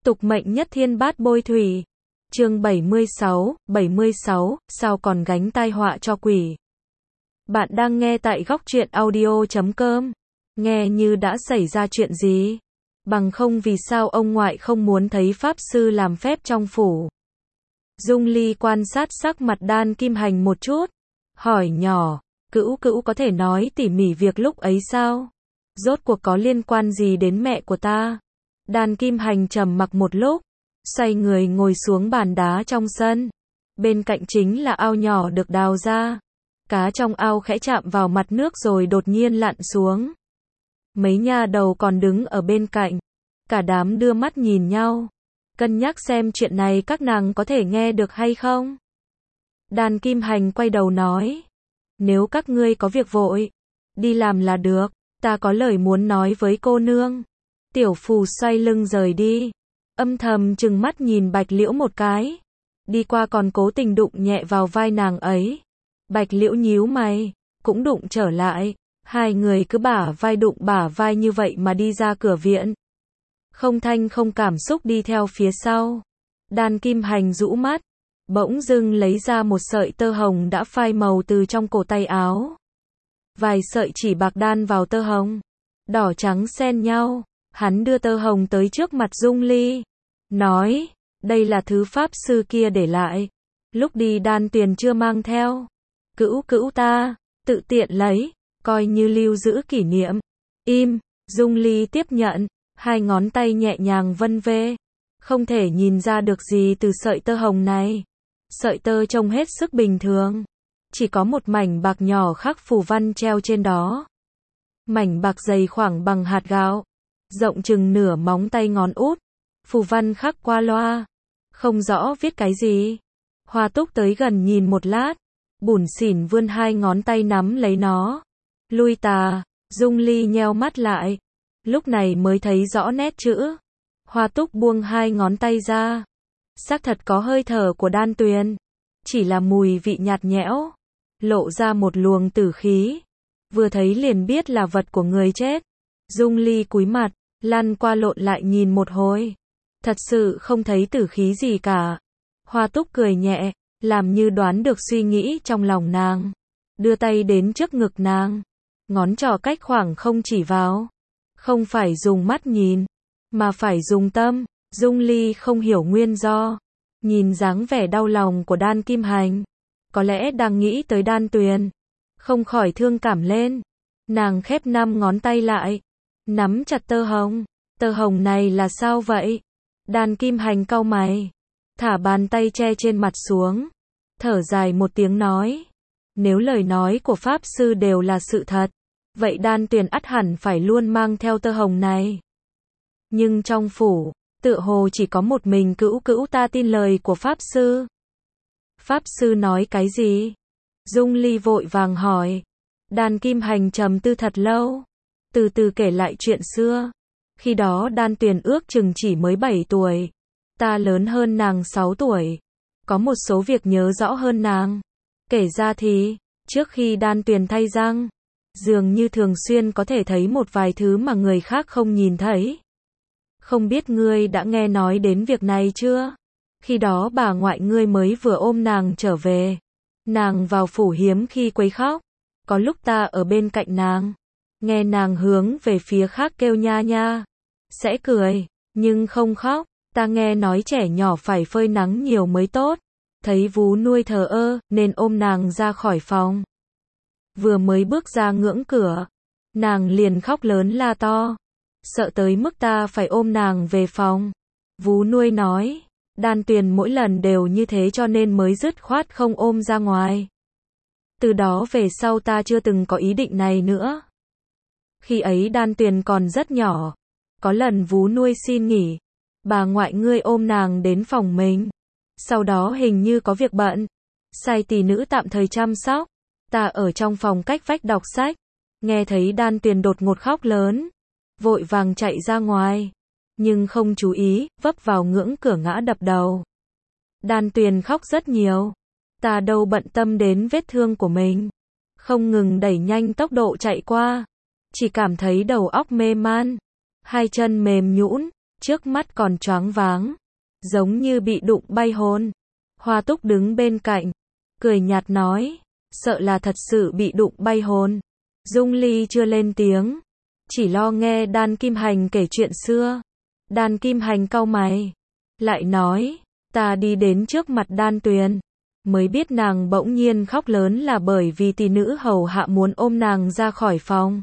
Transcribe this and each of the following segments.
Tục mệnh nhất thiên bát bôi thủy. Chương 76, sao còn gánh tai họa cho quỷ. Bạn đang nghe tại góc truyện audio.com. Nghe như đã xảy ra chuyện gì? Bằng không vì sao ông ngoại không muốn thấy pháp sư làm phép trong phủ? Dung Ly quan sát sắc mặt Đan Kim Hành một chút, hỏi nhỏ, Cữu có thể nói tỉ mỉ việc lúc ấy sao? Rốt cuộc có liên quan gì đến mẹ của ta? Đan Kim Hành trầm mặc một lúc, xoay người ngồi xuống bàn đá trong sân. Bên cạnh chính là ao nhỏ được đào ra. Cá trong ao khẽ chạm vào mặt nước rồi đột nhiên lặn xuống. Mấy nha đầu còn đứng ở bên cạnh. Cả đám đưa mắt nhìn nhau, cân nhắc xem chuyện này các nàng có thể nghe được hay không. Đan Kim Hành quay đầu nói, nếu các ngươi có việc vội, đi làm là được, ta có lời muốn nói với cô nương. Tiểu Phù xoay lưng rời đi, âm thầm trừng mắt nhìn Bạch Liễu một cái, đi qua còn cố tình đụng nhẹ vào vai nàng ấy. Bạch Liễu nhíu mày, cũng đụng trở lại, hai người cứ bả vai đụng bả vai như vậy mà đi ra cửa viện. Không thanh không cảm xúc đi theo phía sau. Đan Kim Hành rũ mắt, bỗng dưng lấy ra một sợi tơ hồng đã phai màu từ trong cổ tay áo. Vài sợi chỉ bạc đan vào tơ hồng, đỏ trắng xen nhau. Hắn đưa tơ hồng tới trước mặt Dung Ly, nói, đây là thứ pháp sư kia để lại, lúc đi Đan Tuyền chưa mang theo. Cữu ta, tự tiện lấy, coi như lưu giữ kỷ niệm. Im, Dung Ly tiếp nhận, hai ngón tay nhẹ nhàng vân vê, không thể nhìn ra được gì từ sợi tơ hồng này. Sợi tơ trông hết sức bình thường, chỉ có một mảnh bạc nhỏ khắc phù văn treo trên đó. Mảnh bạc dày khoảng bằng hạt gạo, rộng chừng nửa móng tay ngón út, phù văn khắc qua loa, không rõ viết cái gì. Hoa Túc tới gần nhìn một lát, bủn xỉn vươn hai ngón tay nắm lấy nó. Lui tà, Dung Ly nheo mắt lại, lúc này mới thấy rõ nét chữ. Hoa Túc buông hai ngón tay ra, xác thật có hơi thở của Đan Tuyền, chỉ là mùi vị nhạt nhẽo, lộ ra một luồng tử khí, vừa thấy liền biết là vật của người chết. Dung Ly cúi mặt, lăn qua lộn lại nhìn một hồi, thật sự không thấy tử khí gì cả. Hoa Túc cười nhẹ, làm như đoán được suy nghĩ trong lòng nàng, đưa tay đến trước ngực nàng, ngón trỏ cách khoảng không chỉ vào. Không phải dùng mắt nhìn, mà phải dùng tâm. Dung Ly không hiểu nguyên do, nhìn dáng vẻ đau lòng của Đan Kim Hành, có lẽ đang nghĩ tới Đan Tuyền, không khỏi thương cảm lên. Nàng khép 5 ngón tay lại, nắm chặt tơ hồng. Tơ hồng này là sao vậy? Đan Kim Hành cau mày, thả bàn tay che trên mặt xuống, thở dài một tiếng nói, nếu lời nói của pháp sư đều là sự thật, vậy Đan Tuyền ắt hẳn phải luôn mang theo tơ hồng này. Nhưng trong phủ, tựa hồ chỉ có một mình Cữu ta tin lời của pháp sư. Pháp sư nói cái gì? Dung Ly vội vàng hỏi. Đan Kim Hành trầm tư thật lâu, từ từ kể lại chuyện xưa. Khi đó Đan Tuyền ước chừng chỉ mới 7 tuổi, ta lớn hơn nàng 6 tuổi, có một số việc nhớ rõ hơn nàng. Kể ra thì, trước khi Đan Tuyền thay răng, dường như thường xuyên có thể thấy một vài thứ mà người khác không nhìn thấy. Không biết ngươi đã nghe nói đến việc này chưa? Khi đó bà ngoại ngươi mới vừa ôm nàng trở về. Nàng vào phủ hiếm khi quấy khóc. Có lúc ta ở bên cạnh nàng, nghe nàng hướng về phía khác kêu nha nha, sẽ cười, nhưng không khóc. Ta nghe nói trẻ nhỏ phải phơi nắng nhiều mới tốt. Thấy vú nuôi thờ ơ, nên ôm nàng ra khỏi phòng. Vừa mới bước ra ngưỡng cửa, nàng liền khóc lớn la to, sợ tới mức ta phải ôm nàng về phòng. Vú nuôi nói, Đan Tuyền mỗi lần đều như thế cho nên mới dứt khoát không ôm ra ngoài. Từ đó về sau ta chưa từng có ý định này nữa. Khi ấy Đan Tuyền còn rất nhỏ, có lần vú nuôi xin nghỉ, bà ngoại ngươi ôm nàng đến phòng mình. Sau đó hình như có việc bận, sai tỷ nữ tạm thời chăm sóc. Ta ở trong phòng cách vách đọc sách, nghe thấy Đan Tuyền đột ngột khóc lớn, vội vàng chạy ra ngoài, nhưng không chú ý, vấp vào ngưỡng cửa ngã đập đầu. Đan Tuyền khóc rất nhiều, ta đâu bận tâm đến vết thương của mình, không ngừng đẩy nhanh tốc độ chạy qua, chỉ cảm thấy đầu óc mê man, hai chân mềm nhũn, trước mắt còn choáng váng, giống như bị đụng bay hồn. Hoa Túc đứng bên cạnh, cười nhạt nói, sợ là thật sự bị đụng bay hồn. Dung Ly chưa lên tiếng, chỉ lo nghe Đan Kim Hành kể chuyện xưa. Đan Kim Hành cau mày, lại nói, ta đi đến trước mặt Đan Tuyền, mới biết nàng bỗng nhiên khóc lớn là bởi vì tỷ nữ hầu hạ muốn ôm nàng ra khỏi phòng.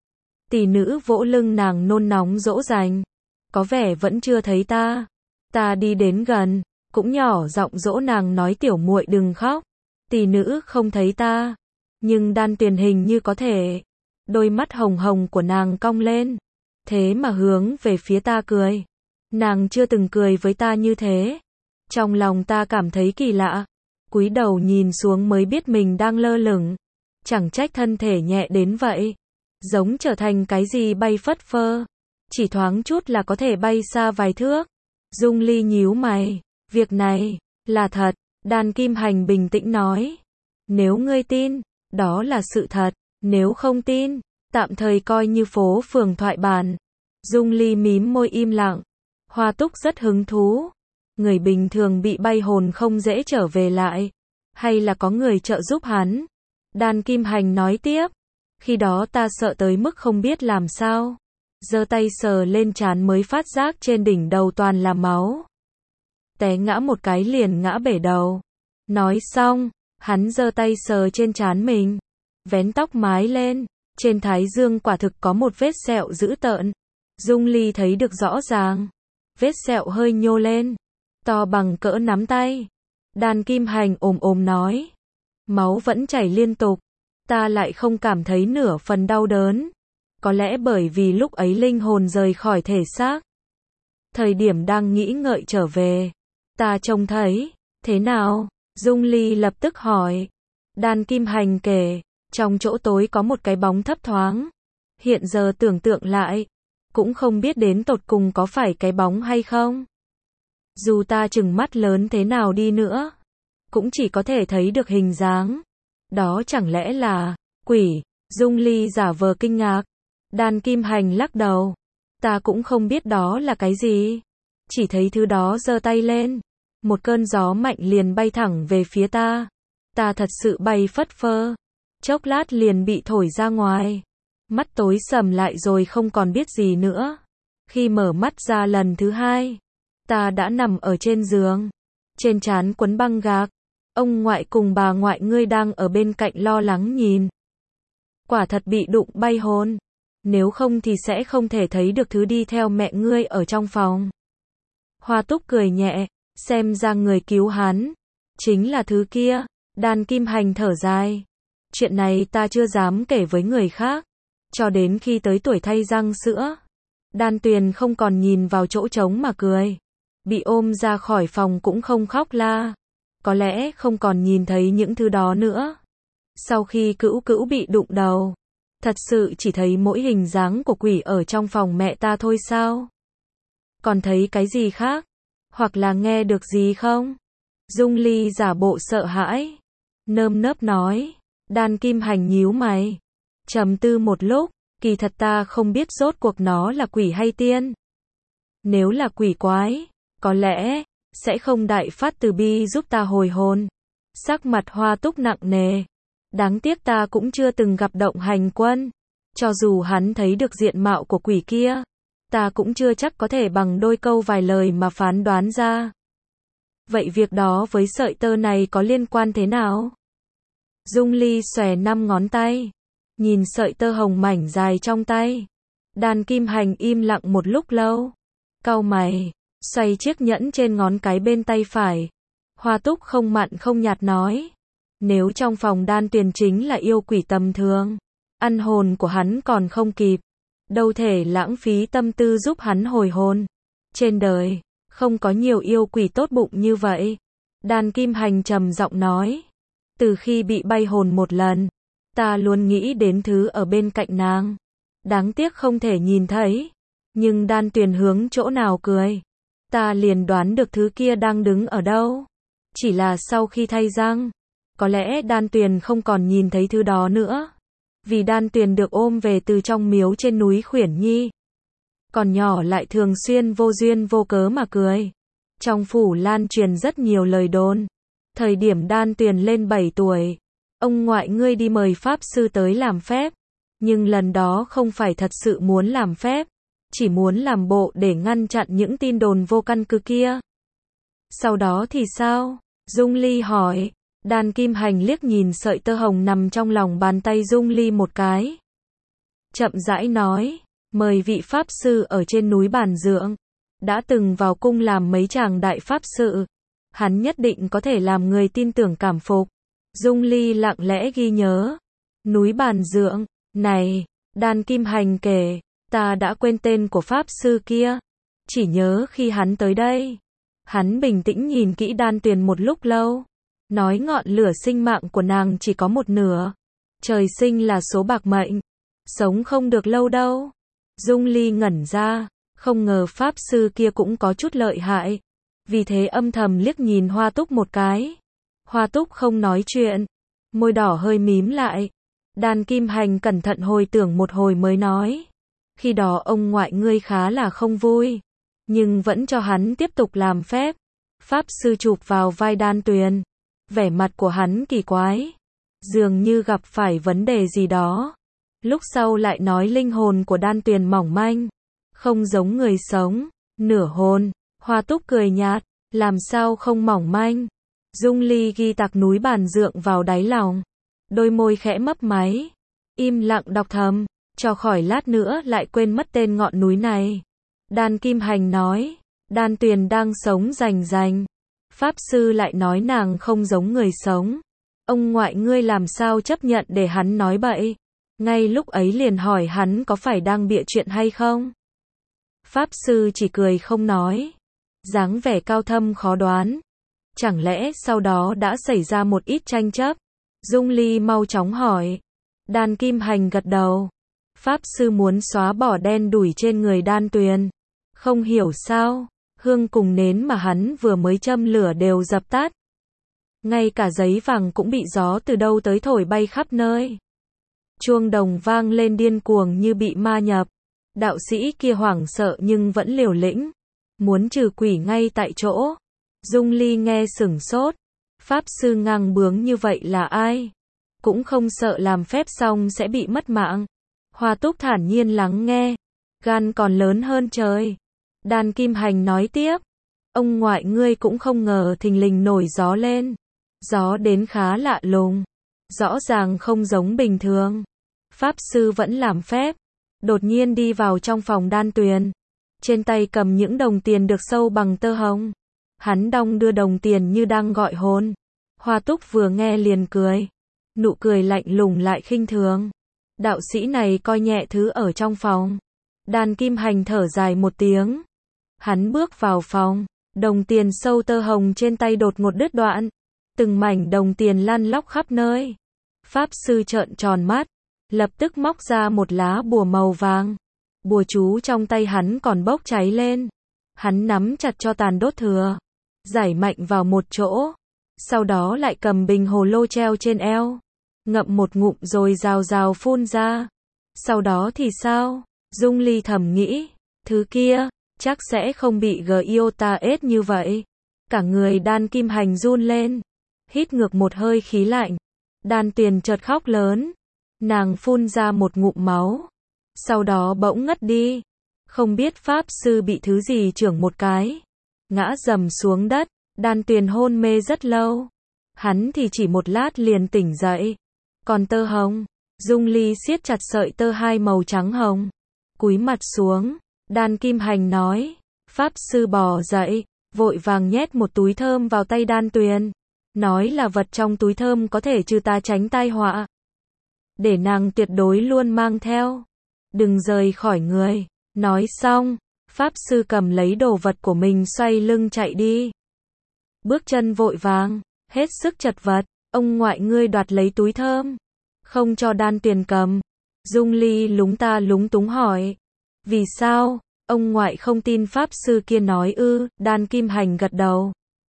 Tỷ nữ vỗ lưng nàng nôn nóng dỗ dành, có vẻ vẫn chưa thấy ta. Ta đi đến gần, cũng nhỏ giọng dỗ nàng nói tiểu muội đừng khóc. Tỷ nữ không thấy ta, nhưng Đan Tuyền hình như có thể. Đôi mắt hồng hồng của nàng cong lên, thế mà hướng về phía ta cười. Nàng chưa từng cười với ta như thế. Trong lòng ta cảm thấy kỳ lạ, cúi đầu nhìn xuống mới biết mình đang lơ lửng. Chẳng trách thân thể nhẹ đến vậy, giống trở thành cái gì bay phất phơ, chỉ thoáng chút là có thể bay xa vài thước. Dung Ly nhíu mày, việc này là thật. Đan Kim Hành bình tĩnh nói, nếu ngươi tin, đó là sự thật, nếu không tin, tạm thời coi như phố phường thoại bản. Dung Ly mím môi im lặng. Hoa Túc rất hứng thú. Người bình thường bị bay hồn không dễ trở về lại, hay là có người trợ giúp hắn? Đan Kim Hành nói tiếp, khi đó ta sợ tới mức không biết làm sao, giơ tay sờ lên trán mới phát giác trên đỉnh đầu toàn là máu. Té ngã một cái liền ngã bể đầu. Nói xong, hắn giơ tay sờ trên trán mình, vén tóc mái lên, trên thái dương quả thực có một vết sẹo dữ tợn. Dung Ly thấy được rõ ràng, vết sẹo hơi nhô lên, to bằng cỡ nắm tay. Đan Kim Hành ồm ồm nói, máu vẫn chảy liên tục, ta lại không cảm thấy nửa phần đau đớn. Có lẽ bởi vì lúc ấy linh hồn rời khỏi thể xác. Thời điểm đang nghĩ ngợi trở về, ta trông thấy, thế nào? Dung Ly lập tức hỏi. Đan Kim Hành kể, trong chỗ tối có một cái bóng thấp thoáng. Hiện giờ tưởng tượng lại, cũng không biết đến tột cùng có phải cái bóng hay không. Dù ta chừng mắt lớn thế nào đi nữa, cũng chỉ có thể thấy được hình dáng. Đó chẳng lẽ là quỷ? Dung Ly giả vờ kinh ngạc. Đan Kim Hành lắc đầu. Ta cũng không biết đó là cái gì. Chỉ thấy thứ đó giơ tay lên. Một cơn gió mạnh liền bay thẳng về phía ta. Ta thật sự bay phất phơ. Chốc lát liền bị thổi ra ngoài. Mắt tối sầm lại rồi không còn biết gì nữa. Khi mở mắt ra lần thứ hai, ta đã nằm ở trên giường. Trên trán quấn băng gạc. Ông ngoại cùng bà ngoại ngươi đang ở bên cạnh lo lắng nhìn. Quả thật bị đụng bay hồn. Nếu không thì sẽ không thể thấy được thứ đi theo mẹ ngươi ở trong phòng. Hoa Túc cười nhẹ, xem ra người cứu hắn chính là thứ kia. Đan Kim Hành thở dài. Chuyện này ta chưa dám kể với người khác, cho đến khi tới tuổi thay răng sữa. Đan Tuyền không còn nhìn vào chỗ trống mà cười. Bị ôm ra khỏi phòng cũng không khóc la. Có lẽ không còn nhìn thấy những thứ đó nữa. Sau khi Cữu Cữu bị đụng đầu, thật sự chỉ thấy mỗi hình dáng của quỷ ở trong phòng mẹ ta thôi sao? Còn thấy cái gì khác? Hoặc là nghe được gì không? Dung Ly giả bộ sợ hãi, nơm nớp nói. Đan Kim Hành nhíu mày, trầm tư một lúc, kỳ thật ta không biết rốt cuộc nó là quỷ hay tiên. Nếu là quỷ quái, có lẽ sẽ không đại phát từ bi giúp ta hồi hồn. Sắc mặt Hoa Túc nặng nề. Đáng tiếc ta cũng chưa từng gặp Động Hành Quân. Cho dù hắn thấy được diện mạo của quỷ kia, ta cũng chưa chắc có thể bằng đôi câu vài lời mà phán đoán ra. Vậy việc đó với sợi tơ này có liên quan thế nào? Dung Ly xòe 5 ngón tay, nhìn sợi tơ hồng mảnh dài trong tay. Đan Kim Hành im lặng một lúc lâu, cau mày, xoay chiếc nhẫn trên ngón cái bên tay phải. Hoa Túc không mặn không nhạt nói, nếu trong phòng Đan Tuyền chính là yêu quỷ tầm thường, ăn hồn của hắn còn không kịp, đâu thể lãng phí tâm tư giúp hắn hồi hồn. Trên đời không có nhiều yêu quỷ tốt bụng như vậy. Đan Kim Hành trầm giọng nói, từ khi bị bay hồn một lần, ta luôn nghĩ đến thứ ở bên cạnh nàng. Đáng tiếc không thể nhìn thấy. Nhưng Đan Tuyền hướng chỗ nào cười, ta liền đoán được thứ kia đang đứng ở đâu. Chỉ là sau khi thay răng, có lẽ Đan Tuyền không còn nhìn thấy thứ đó nữa. Vì Đan Tuyền được ôm về từ trong miếu trên núi Khuyển Nhi. còn nhỏ lại thường xuyên vô duyên vô cớ mà cười. Trong phủ lan truyền rất nhiều lời đồn. Thời điểm Đan Tuyền lên 7 tuổi, ông ngoại ngươi đi mời pháp sư tới làm phép, nhưng lần đó không phải thật sự muốn làm phép, chỉ muốn làm bộ để ngăn chặn những tin đồn vô căn cứ kia. Sau đó thì sao? Dung Ly hỏi. Đan Kim Hành liếc nhìn sợi tơ hồng nằm trong lòng bàn tay Dung Ly một cái. Chậm rãi nói, mời vị pháp sư ở trên núi Bàn Dượng, đã từng vào cung làm mấy chàng đại pháp sự. Hắn nhất định có thể làm người tin tưởng cảm phục. Dung Ly lặng lẽ ghi nhớ. Núi Bàn Dượng, này, Đan Kim Hành kể, ta đã quên tên của pháp sư kia. Chỉ nhớ khi hắn tới đây. Hắn bình tĩnh nhìn kỹ Đan Tuyền một lúc lâu. Nói ngọn lửa sinh mạng của nàng chỉ có một nửa. Trời sinh là số bạc mệnh. Sống không được lâu đâu. Dung Ly ngẩn ra. Không ngờ pháp sư kia cũng có chút lợi hại. Vì thế âm thầm liếc nhìn Hoa Túc một cái. Hoa Túc không nói chuyện. Môi đỏ hơi mím lại. Đan Kim Hành cẩn thận hồi tưởng một hồi mới nói. Khi đó ông ngoại ngươi khá là không vui. Nhưng vẫn cho hắn tiếp tục làm phép. Pháp sư chụp vào vai Đan Tuyền. Vẻ mặt của hắn kỳ quái. Dường như gặp phải vấn đề gì đó. Lúc sau lại nói linh hồn của Đan Tuyền mỏng manh. Không giống người sống. Nửa hồn. Hoa Túc cười nhạt. Làm sao không mỏng manh. Dung Ly ghi tặc núi Bàn Dượng vào đáy lòng. Đôi môi khẽ mấp máy. Im lặng đọc thầm. Cho khỏi lát nữa lại quên mất tên ngọn núi này. Đan Kim Hành nói. Đan Tuyền đang sống rành rành. Pháp sư lại nói nàng không giống người sống. Ông ngoại ngươi làm sao chấp nhận để hắn nói bậy. Ngay lúc ấy liền hỏi hắn có phải đang bịa chuyện hay không. Pháp sư chỉ cười không nói. Dáng vẻ cao thâm khó đoán. Chẳng lẽ sau đó đã xảy ra một ít tranh chấp? Dung Ly mau chóng hỏi. Đan Kim Hành gật đầu. Pháp sư muốn xóa bỏ đen đủi trên người Đan Tuyền. Không hiểu sao, hương cùng nến mà hắn vừa mới châm lửa đều dập tắt. Ngay cả giấy vàng cũng bị gió từ đâu tới thổi bay khắp nơi. Chuông đồng vang lên điên cuồng như bị ma nhập. Đạo sĩ kia hoảng sợ nhưng vẫn liều lĩnh. Muốn trừ quỷ ngay tại chỗ. Dung Ly nghe sửng sốt. Pháp sư ngang bướng như vậy là ai? Cũng không sợ làm phép xong sẽ bị mất mạng. Hoa Túc thản nhiên lắng nghe. Gan còn lớn hơn trời. Đan Kim Hành nói tiếp. Ông ngoại ngươi cũng không ngờ thình lình nổi gió lên. Gió đến khá lạ lùng. Rõ ràng không giống bình thường. Pháp sư vẫn làm phép. Đột nhiên đi vào trong phòng Đan Tuyền. Trên tay cầm những đồng tiền được sâu bằng tơ hồng. Hắn đong đưa đồng tiền như đang gọi hồn. Hoa Túc vừa nghe liền cười. Nụ cười lạnh lùng lại khinh thường. Đạo sĩ này coi nhẹ thứ ở trong phòng. Đan Kim Hành thở dài một tiếng. Hắn bước vào phòng. Đồng tiền sâu tơ hồng trên tay đột ngột đứt đoạn. Từng mảnh đồng tiền lăn lóc khắp nơi. Pháp sư trợn tròn mắt. Lập tức móc ra một lá bùa màu vàng. Bùa chú trong tay hắn còn bốc cháy lên. Hắn nắm chặt cho tàn đốt thừa. Giải mạnh vào một chỗ. Sau đó lại cầm bình hồ lô treo trên eo. Ngậm một ngụm rồi rào rào phun ra. Sau đó thì sao? Dung Ly thầm nghĩ. Thứ kia, chắc sẽ không bị giota ết như vậy. Cả người Đan Kim Hành run lên. Hít ngược một hơi khí lạnh. Đan Tuyền chợt khóc lớn. Nàng phun ra một ngụm máu. Sau đó bỗng ngất đi. Không biết pháp sư bị thứ gì chưởng một cái. Ngã rầm xuống đất. Đan Tuyền hôn mê rất lâu. Hắn thì chỉ một lát liền tỉnh dậy. Còn tơ hồng. Dung Ly siết chặt sợi tơ hai màu trắng hồng. Cúi mặt xuống. Đan Kim Hành nói. Pháp sư bò dậy. Vội vàng nhét một túi thơm vào tay Đan Tuyền. Nói là vật trong túi thơm có thể trừ tà tránh tai họa. Để nàng tuyệt đối luôn mang theo. Đừng rời khỏi người. Nói xong. Pháp sư cầm lấy đồ vật của mình xoay lưng chạy đi. Bước chân vội vàng. Hết sức chật vật. Ông ngoại ngươi đoạt lấy túi thơm. Không cho Đan Tuyền cầm. Dung Ly lúng ta lúng túng hỏi. Vì sao? Ông ngoại không tin pháp sư kia nói ư? Đan Kim Hành gật đầu.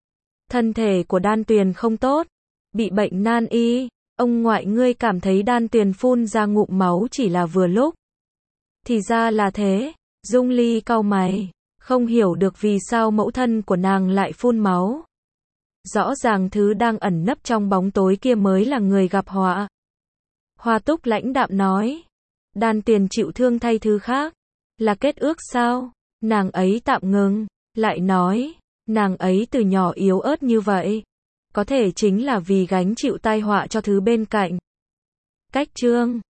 Thân thể của Đan Tuyền không tốt. Bị bệnh nan y. Ông ngoại ngươi cảm thấy Đan Tuyền phun ra ngụm máu chỉ là vừa lúc. Thì ra là thế. Dung Ly cau mày, không hiểu được vì sao mẫu thân của nàng lại phun máu. Rõ ràng thứ đang ẩn nấp trong bóng tối kia mới là người gặp họa. Hoa Túc lãnh đạm nói, Đan Tiền chịu thương thay thứ khác, là kết ước sao? Nàng ấy tạm ngừng, lại nói, nàng ấy từ nhỏ yếu ớt như vậy, có thể chính là vì gánh chịu tai họa cho thứ bên cạnh. Cách chương